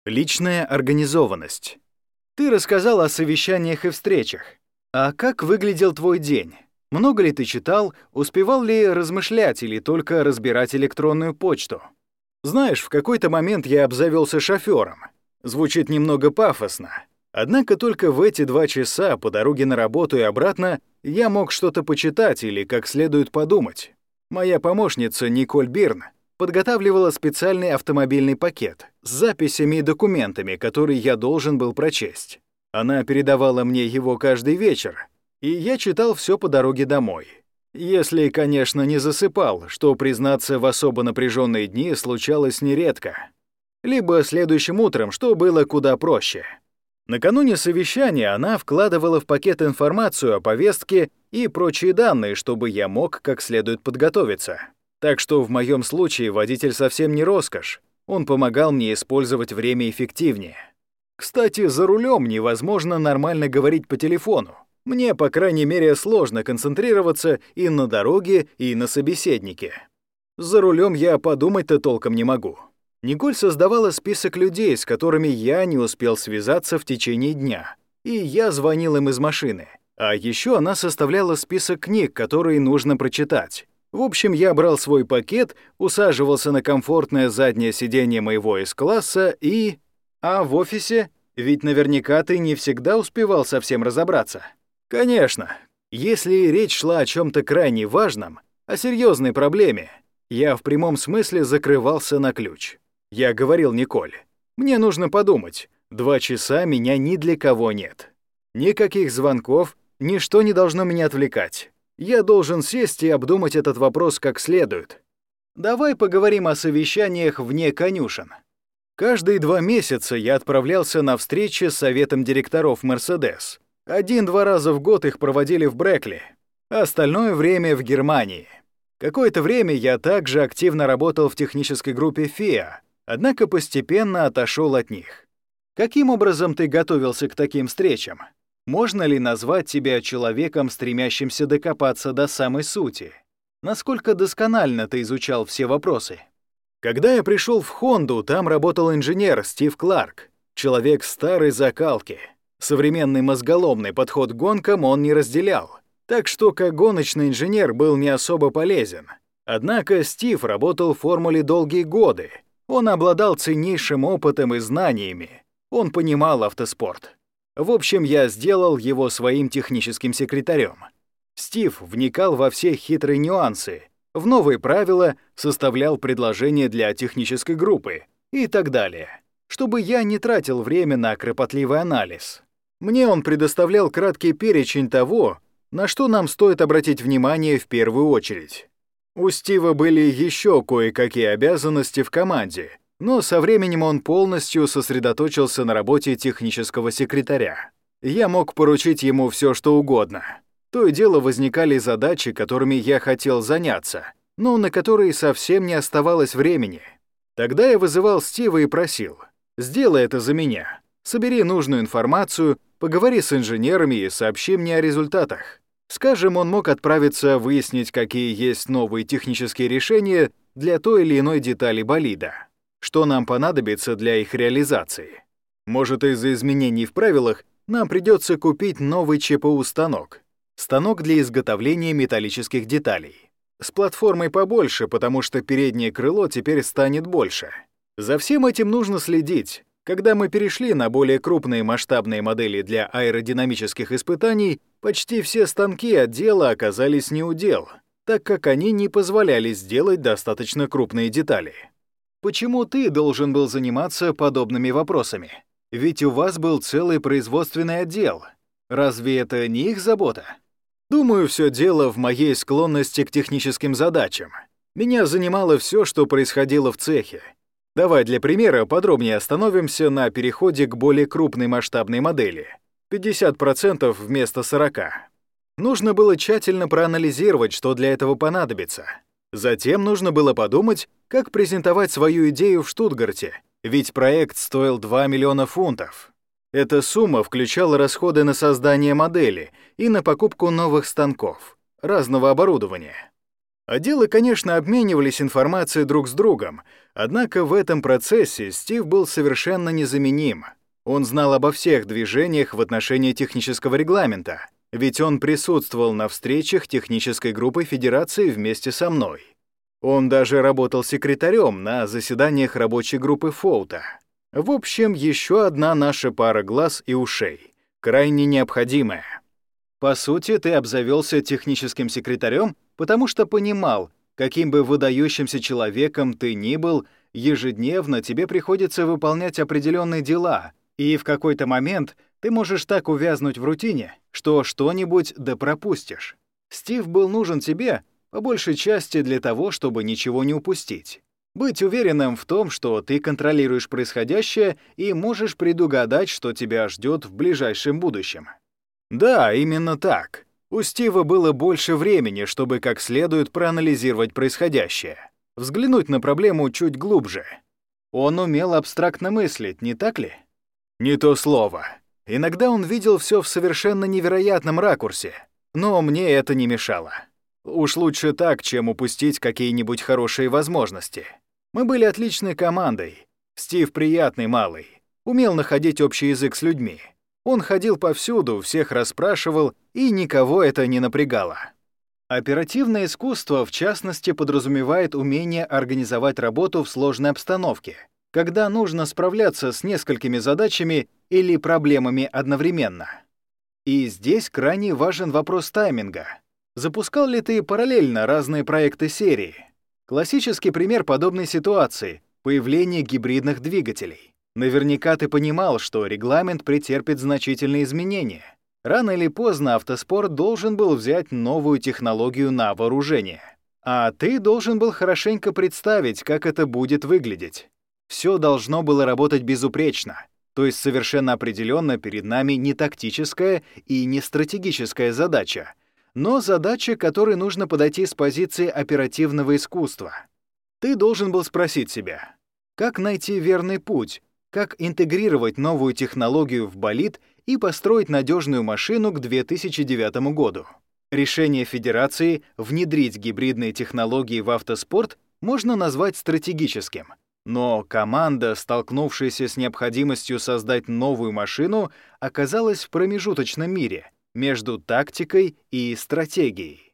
Личная организованность. Ты рассказал о совещаниях и встречах. А как выглядел твой день? Много ли ты читал, успевал ли размышлять или только разбирать электронную почту? Знаешь, в какой-то момент я обзавелся шофёром. Звучит немного пафосно. Однако только в эти 2 часа по дороге на работу и обратно я мог что-то почитать или как следует подумать. Моя помощница Николь Бирн подготавливала специальный автомобильный пакет с записями и документами, которые я должен был прочесть. Она передавала мне его каждый вечер, и я читал все по дороге домой. Если, конечно, не засыпал, что, признаться, в особо напряженные дни случалось нередко. Либо следующим утром, что было куда проще. Накануне совещания она вкладывала в пакет информацию о повестке и прочие данные, чтобы я мог как следует подготовиться. Так что в моем случае водитель совсем не роскошь. Он помогал мне использовать время эффективнее. Кстати, за рулем невозможно нормально говорить по телефону. Мне, по крайней мере, сложно концентрироваться и на дороге, и на собеседнике. За рулем я подумать-то толком не могу. Николь создавала список людей, с которыми я не успел связаться в течение дня, и я звонил им из машины. А еще она составляла список книг, которые нужно прочитать. В общем, я брал свой пакет, усаживался на комфортное заднее сиденье моего С-класса и... А в офисе? Ведь наверняка ты не всегда успевал совсем разобраться. Конечно, если речь шла о чем-то крайне важном, о серьезной проблеме, я в прямом смысле закрывался на ключ. Я говорил Николь, мне нужно подумать, 2 часа меня ни для кого нет. Никаких звонков, ничто не должно меня отвлекать. Я должен сесть и обдумать этот вопрос как следует. Давай поговорим о совещаниях вне конюшен. Каждые 2 месяца я отправлялся на встречи с советом директоров Mercedes. 1-2 раза в год их проводили в Брэкли, а остальное время в Германии. Какое-то время я также активно работал в технической группе FIA, однако постепенно отошел от них. Каким образом ты готовился к таким встречам? Можно ли назвать тебя человеком, стремящимся докопаться до самой сути? Насколько досконально ты изучал все вопросы? Когда я пришел в Хонду, там работал инженер Стив Кларк, человек старой закалки. Современный мозголомный подход к гонкам он не разделял, так что как гоночный инженер был не особо полезен. Однако Стив работал в формуле долгие годы. Он обладал ценнейшим опытом и знаниями. Он понимал автоспорт. В общем, я сделал его своим техническим секретарем. Стив вникал во все хитрые нюансы, в новые правила, составлял предложения для технической группы и так далее, чтобы я не тратил время на кропотливый анализ. Мне он предоставлял краткий перечень того, на что нам стоит обратить внимание в первую очередь. У Стива были еще кое-какие обязанности в команде, но со временем он полностью сосредоточился на работе технического секретаря. Я мог поручить ему все, что угодно. То и дело возникали задачи, которыми я хотел заняться, но на которые совсем не оставалось времени. Тогда я вызывал Стива и просил: «Сделай это за меня. Собери нужную информацию, поговори с инженерами и сообщи мне о результатах». Скажем, он мог отправиться выяснить, какие есть новые технические решения для той или иной детали болида. Что нам понадобится для их реализации? Может, из-за изменений в правилах нам придется купить новый ЧПУ-станок. Станок для изготовления металлических деталей. С платформой побольше, потому что переднее крыло теперь станет больше. За всем этим нужно следить. Когда мы перешли на более крупные масштабные модели для аэродинамических испытаний, почти все станки отдела оказались не у дел, так как они не позволяли сделать достаточно крупные детали. Почему ты должен был заниматься подобными вопросами? Ведь у вас был целый производственный отдел. Разве это не их забота? Думаю, все дело в моей склонности к техническим задачам. Меня занимало все, что происходило в цехе. Давай для примера подробнее остановимся на переходе к более крупной масштабной модели. 50% вместо 40%. Нужно было тщательно проанализировать, что для этого понадобится. Затем нужно было подумать, как презентовать свою идею в Штутгарте, ведь проект стоил 2 миллиона фунтов. Эта сумма включала расходы на создание модели и на покупку новых станков, разного оборудования. Отделы, конечно, обменивались информацией друг с другом, однако в этом процессе Стив был совершенно незаменим. Он знал обо всех движениях в отношении технического регламента, ведь он присутствовал на встречах технической группы Федерации вместе со мной. Он даже работал секретарем на заседаниях рабочей группы Фоута. В общем, еще одна наша пара глаз и ушей, крайне необходимая. По сути, ты обзавелся техническим секретарем, потому что понимал, каким бы выдающимся человеком ты ни был, ежедневно тебе приходится выполнять определенные дела, и в какой-то момент ты можешь так увязнуть в рутине, что что-нибудь да пропустишь. Стив был нужен тебе, по большей части для того, чтобы ничего не упустить. Быть уверенным в том, что ты контролируешь происходящее и можешь предугадать, что тебя ждет в ближайшем будущем. Да, именно так. У Стива было больше времени, чтобы как следует проанализировать происходящее, взглянуть на проблему чуть глубже. Он умел абстрактно мыслить, не так ли? Не то слово. Иногда он видел все в совершенно невероятном ракурсе, но мне это не мешало. Уж лучше так, чем упустить какие-нибудь хорошие возможности. Мы были отличной командой. Стив приятный малый, умел находить общий язык с людьми. Он ходил повсюду, всех расспрашивал, и никого это не напрягало. Оперативное искусство, в частности, подразумевает умение организовать работу в сложной обстановке, когда нужно справляться с несколькими задачами или проблемами одновременно. И здесь крайне важен вопрос тайминга. Запускал ли ты параллельно разные проекты серии? Классический пример подобной ситуации — появление гибридных двигателей. Наверняка ты понимал, что регламент претерпит значительные изменения. Рано или поздно автоспорт должен был взять новую технологию на вооружение. А ты должен был хорошенько представить, как это будет выглядеть. Все должно было работать безупречно, то есть совершенно определенно перед нами не тактическая и не стратегическая задача, но задача, к которой нужно подойти с позиции оперативного искусства. Ты должен был спросить себя, как найти верный путь, как интегрировать новую технологию в болид и построить надежную машину к 2009 году. Решение Федерации внедрить гибридные технологии в автоспорт можно назвать стратегическим, но команда, столкнувшаяся с необходимостью создать новую машину, оказалась в промежуточном мире между тактикой и стратегией.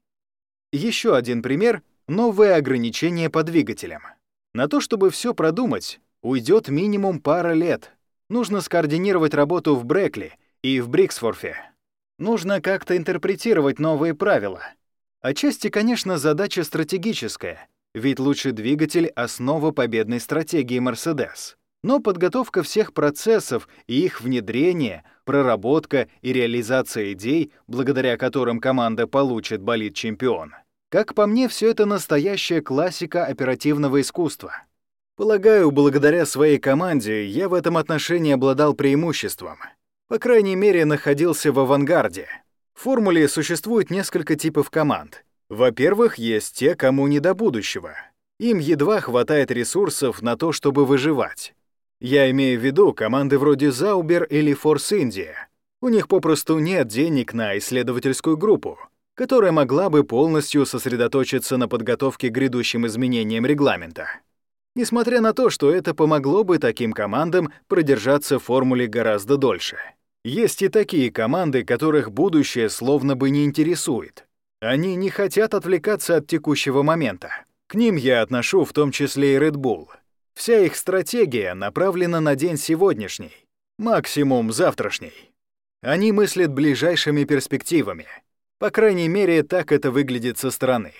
Еще один пример — новые ограничения по двигателям. На то, чтобы все продумать, уйдет минимум пара лет. Нужно скоординировать работу в Брэкли и в Бриксворфе. Нужно как-то интерпретировать новые правила. Отчасти, конечно, задача стратегическая, ведь лучший двигатель — основа победной стратегии Mercedes. Но подготовка всех процессов и их внедрение, проработка и реализация идей, благодаря которым команда получит болид-чемпион. Как по мне, все это настоящая классика оперативного искусства. Полагаю, благодаря своей команде я в этом отношении обладал преимуществом. По крайней мере, находился в авангарде. В формуле существует несколько типов команд. Во-первых, есть те, кому не до будущего. Им едва хватает ресурсов на то, чтобы выживать. Я имею в виду команды вроде Zauber или Force India. У них попросту нет денег на исследовательскую группу, которая могла бы полностью сосредоточиться на подготовке к грядущим изменениям регламента. Несмотря на то, что это помогло бы таким командам продержаться в формуле гораздо дольше. Есть и такие команды, которых будущее словно бы не интересует. Они не хотят отвлекаться от текущего момента. К ним я отношу в том числе и Red Bull. Вся их стратегия направлена на день сегодняшний, максимум завтрашний. Они мыслят ближайшими перспективами. По крайней мере, так это выглядит со стороны.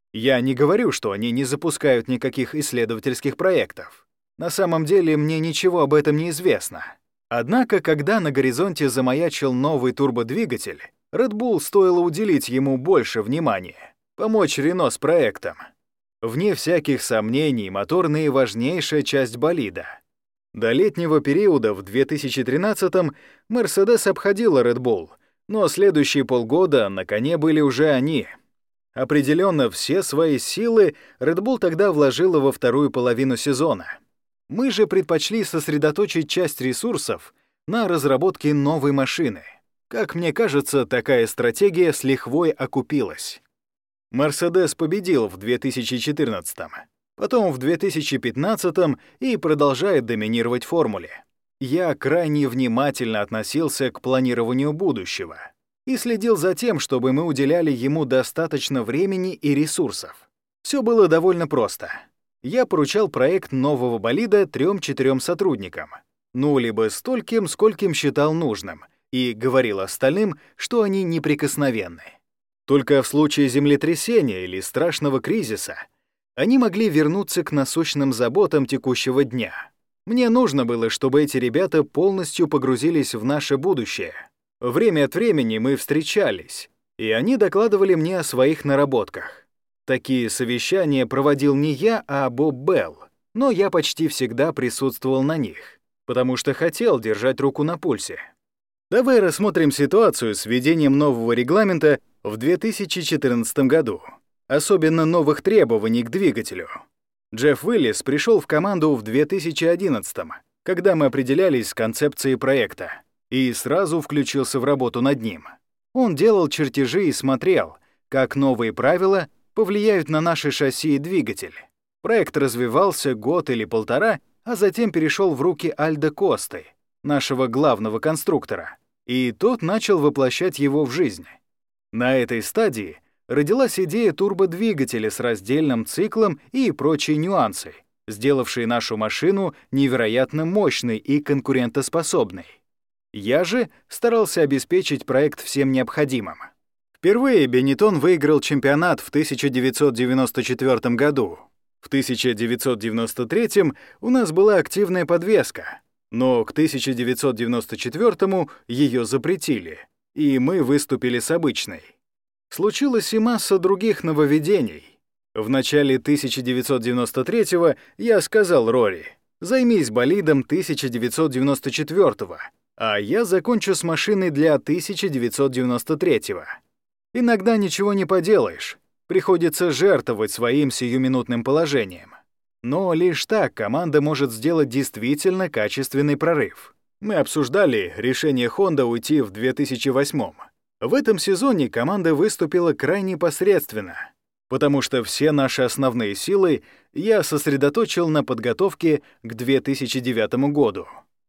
Я не говорю, что они не запускают никаких исследовательских проектов. На самом деле, мне ничего об этом не известно. Однако, когда на горизонте замаячил новый турбодвигатель, Red Bull стоило уделить ему больше внимания, помочь Renault с проектом. Вне всяких сомнений, мотор — наиважнейшая часть болида. До летнего периода в 2013-м Mercedes обходила Red Bull, но следующие полгода на коне были уже они. Определенно, все свои силы Red Bull тогда вложила во вторую половину сезона. Мы же предпочли сосредоточить часть ресурсов на разработке новой машины. Как мне кажется, такая стратегия с лихвой окупилась. Мерседес победил в 2014-м, потом в 2015-м и продолжает доминировать в формуле. Я крайне внимательно относился к планированию будущего и следил за тем, чтобы мы уделяли ему достаточно времени и ресурсов. Все было довольно просто. Я поручал проект нового болида 3-4 сотрудникам, либо стольким, скольким считал нужным, и говорил остальным, что они неприкосновенны. Только в случае землетрясения или страшного кризиса они могли вернуться к насущным заботам текущего дня. Мне нужно было, чтобы эти ребята полностью погрузились в наше будущее. Время от времени мы встречались, и они докладывали мне о своих наработках. Такие совещания проводил не я, а Боб Белл, но я почти всегда присутствовал на них, потому что хотел держать руку на пульсе. Давай рассмотрим ситуацию с введением нового регламента в 2014 году, особенно новых требований к двигателю. Джефф Уиллис пришел в команду в 2011-м, когда мы определялись с концепцией проекта, и сразу включился в работу над ним. Он делал чертежи и смотрел, как новые правила повлияют на наши шасси и двигатель. Проект развивался год или полтора, а затем перешел в руки Альдо Косты, нашего главного конструктора, и тот начал воплощать его в жизнь. На этой стадии родилась идея турбодвигателя с раздельным циклом и прочие нюансы, сделавшие нашу машину невероятно мощной и конкурентоспособной. Я же старался обеспечить проект всем необходимым. Впервые Бенетон выиграл чемпионат в 1994 году. В 1993 у нас была активная подвеска, но к 1994 ее запретили, и мы выступили с обычной. Случилась и масса других нововведений. В начале 1993-го я сказал Рори: «Займись болидом 1994-го, а я закончу с машиной для 1993-го». Иногда ничего не поделаешь, приходится жертвовать своим сиюминутным положением. Но лишь так команда может сделать действительно качественный прорыв. Мы обсуждали решение Honda уйти в 2008-м. В этом сезоне команда выступила крайне посредственно, потому что все наши основные силы я сосредоточил на подготовке к 2009 году.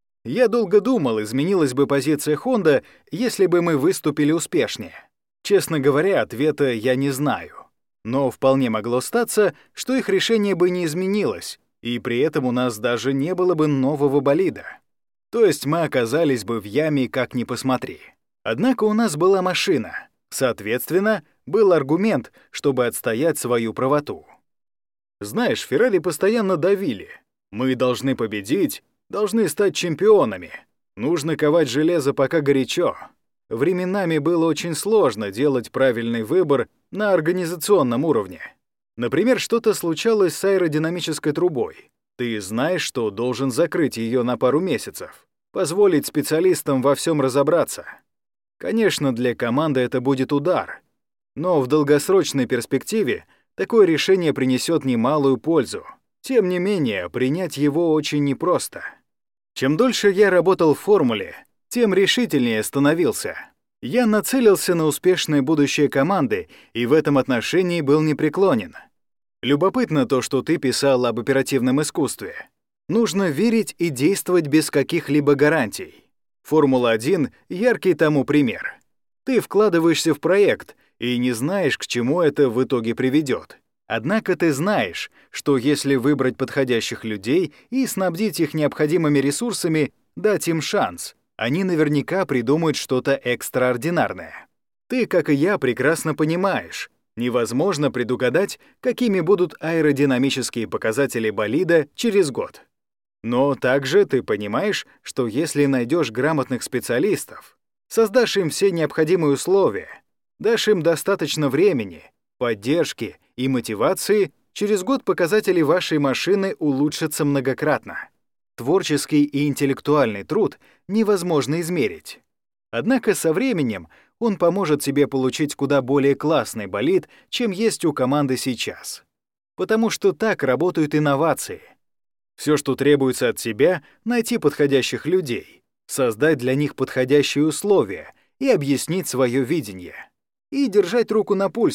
Я долго думал, изменилась бы позиция Honda, если бы мы выступили успешнее. Честно говоря, ответа я не знаю. Но вполне могло статься, что их решение бы не изменилось, и при этом у нас даже не было бы нового болида. То есть мы оказались бы в яме как ни посмотри. Однако у нас была машина. Соответственно, был аргумент, чтобы отстоять свою правоту. Знаешь, Феррари постоянно давили. Мы должны победить, должны стать чемпионами. Нужно ковать железо, пока горячо. Временами было очень сложно делать правильный выбор на организационном уровне. Например, что-то случалось с аэродинамической трубой. Ты знаешь, что должен закрыть ее на пару месяцев, позволить специалистам во всем разобраться. Конечно, для команды это будет удар, но в долгосрочной перспективе такое решение принесет немалую пользу. Тем не менее, принять его очень непросто. Чем дольше я работал в формуле, тем решительнее становился. Я нацелился на успешное будущее команды и в этом отношении был непреклонен. Любопытно то, что ты писал об оперативном искусстве. Нужно верить и действовать без каких-либо гарантий. Формула-1 — яркий тому пример. Ты вкладываешься в проект и не знаешь, к чему это в итоге приведет. Однако ты знаешь, что если выбрать подходящих людей и снабдить их необходимыми ресурсами, дать им шанс, они наверняка придумают что-то экстраординарное. Ты, как и я, прекрасно понимаешь, невозможно предугадать, какими будут аэродинамические показатели болида через год. Но также ты понимаешь, что если найдешь грамотных специалистов, создашь им все необходимые условия, дашь им достаточно времени, поддержки и мотивации, через год показатели вашей машины улучшатся многократно. Творческий и интеллектуальный труд невозможно измерить. Однако со временем он поможет тебе получить куда более классный болид, чем есть у команды сейчас. Потому что так работают инновации. Все, что требуется от тебя, найти подходящих людей, создать для них подходящие условия и объяснить свое видение. И держать руку на пульсе,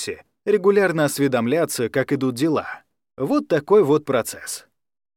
регулярно осведомляться, как идут дела. Вот такой вот процесс.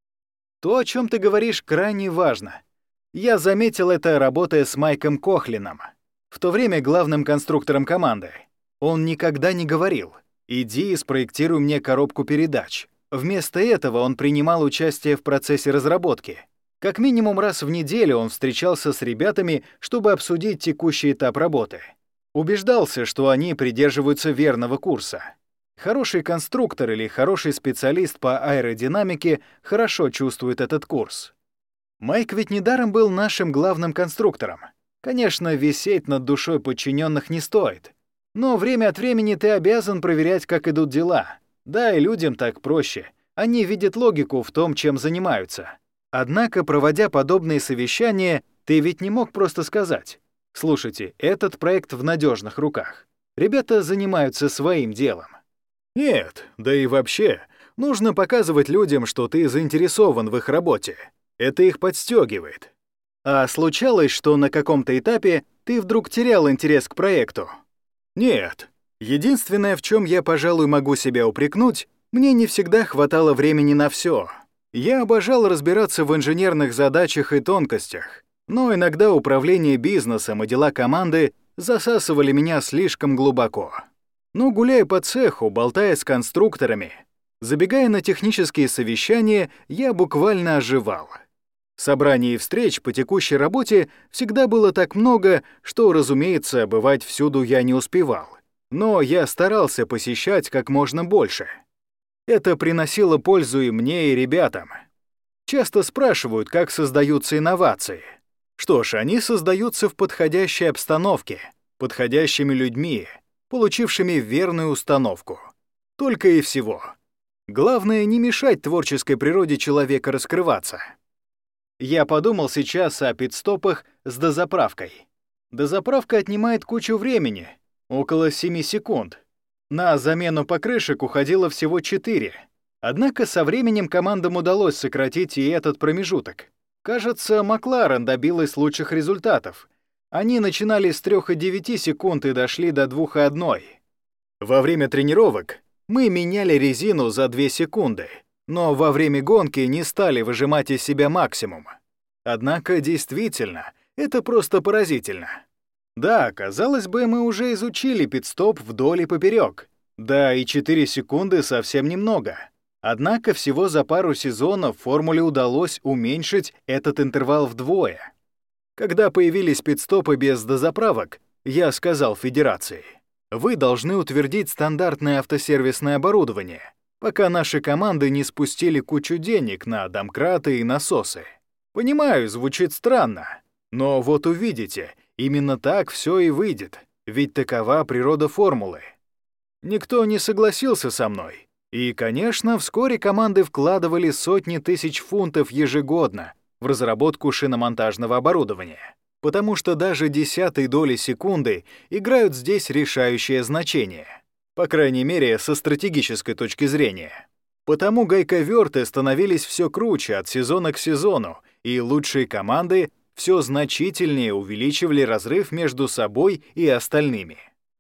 То, о чем ты говоришь, крайне важно. Я заметил это, работая с Майком Кохлином, в то время главным конструктором команды. Он никогда не говорил: «Иди и спроектируй мне коробку передач». Вместо этого он принимал участие в процессе разработки. Как минимум раз в неделю он встречался с ребятами, чтобы обсудить текущий этап работы. Убеждался, что они придерживаются верного курса. Хороший конструктор или хороший специалист по аэродинамике хорошо чувствует этот курс. Майк ведь недаром был нашим главным конструктором. Конечно, висеть над душой подчиненных не стоит. Но время от времени ты обязан проверять, как идут дела. Да, и людям так проще. Они видят логику в том, чем занимаются. Однако, проводя подобные совещания, ты ведь не мог просто сказать: «Слушайте, этот проект в надежных руках. Ребята занимаются своим делом». Нет, да и вообще, нужно показывать людям, что ты заинтересован в их работе. Это их подстегивает. А случалось, что на каком-то этапе ты вдруг терял интерес к проекту? Нет. Единственное, в чем я, пожалуй, могу себя упрекнуть, мне не всегда хватало времени на все. Я обожал разбираться в инженерных задачах и тонкостях, но иногда управление бизнесом и дела команды засасывали меня слишком глубоко. Но гуляя по цеху, болтая с конструкторами, забегая на технические совещания, я буквально оживал. Собраний и встреч по текущей работе всегда было так много, что, разумеется, бывать всюду я не успевал. Но я старался посещать как можно больше. Это приносило пользу и мне, и ребятам. Часто спрашивают, как создаются инновации. Что ж, они создаются в подходящей обстановке, подходящими людьми, получившими верную установку. Только и всего. Главное, не мешать творческой природе человека раскрываться. Я подумал сейчас о пит-стопах с дозаправкой. Дозаправка отнимает кучу времени, около 7 секунд. На замену покрышек уходило всего 4. Однако со временем командам удалось сократить и этот промежуток. Кажется, Макларен добилась лучших результатов. Они начинали с 3,9 секунд и дошли до 2,1. Во время тренировок мы меняли резину за 2 секунды, но во время гонки не стали выжимать из себя максимум. Однако, действительно, это просто поразительно. Да, казалось бы, мы уже изучили пит-стоп вдоль и поперек. Да, и 4 секунды совсем немного. Однако всего за пару сезонов формуле удалось уменьшить этот интервал вдвое. Когда появились пит-стопы без дозаправок, я сказал Федерации: «Вы должны утвердить стандартное автосервисное оборудование, пока наши команды не спустили кучу денег на домкраты и насосы». Понимаю, звучит странно, но вот увидите, именно так все и выйдет, ведь такова природа формулы. Никто не согласился со мной. И, конечно, вскоре команды вкладывали сотни тысяч фунтов ежегодно в разработку шиномонтажного оборудования, потому что даже десятой доли секунды играют здесь решающее значение, по крайней мере, со стратегической точки зрения. Потому гайковерты становились все круче от сезона к сезону, и лучшие команды все значительнее увеличивали разрыв между собой и остальными.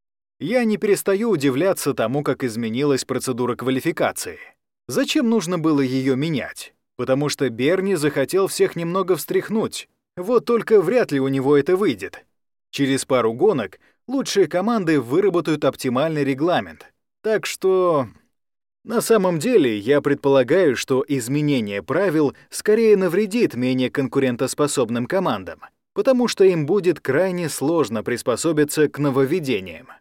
Я не перестаю удивляться тому, как изменилась процедура квалификации. Зачем нужно было ее менять? Потому что Берни захотел всех немного встряхнуть. Вот только вряд ли у него это выйдет. Через пару гонок лучшие команды выработают оптимальный регламент. Так что... На самом деле, я предполагаю, что изменение правил скорее навредит менее конкурентоспособным командам, потому что им будет крайне сложно приспособиться к нововведениям.